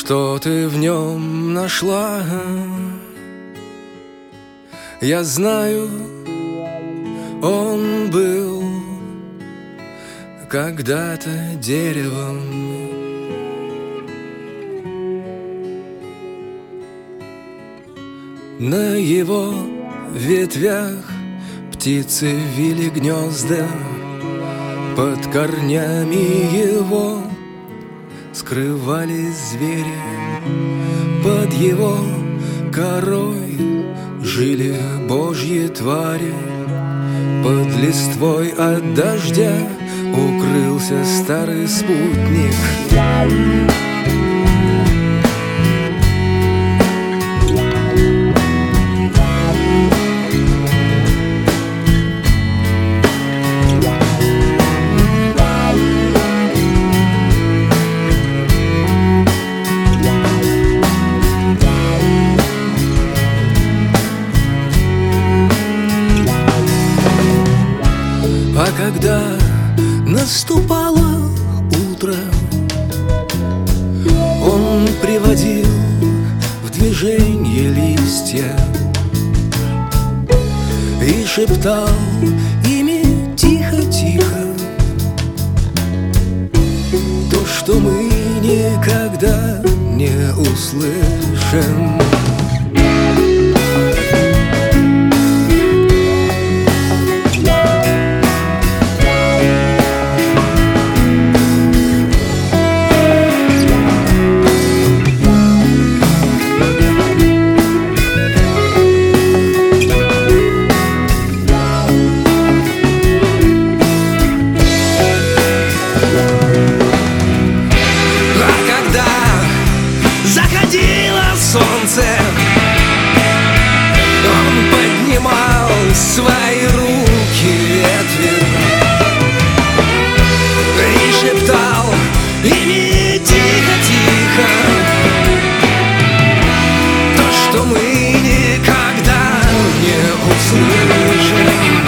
Что ты в нем нашла? Я знаю, он был когда-то деревом. На его ветвях птицы вили гнезда, под корнями его скрывались звери, под его корой жили божьи твари. Под листвой от дождя укрылся старый спутник. А когда наступало утро, он приводил в движение листья и шептал ими тихо-тихо то, что мы никогда не услышим. Солнце, он поднимал свои руки ветви и шептал ими тихо-тихо то, что мы никогда не услышим.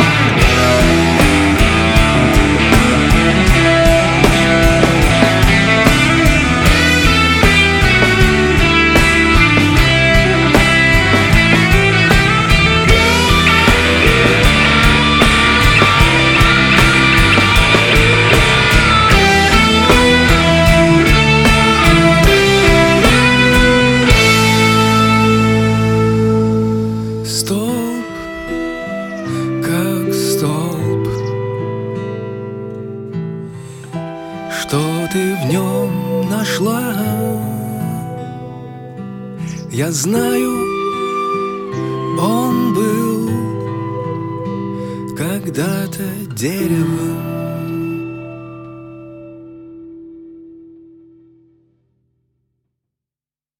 Столб, как столб, что ты в нем нашла? Я знаю, он был когда-то деревом.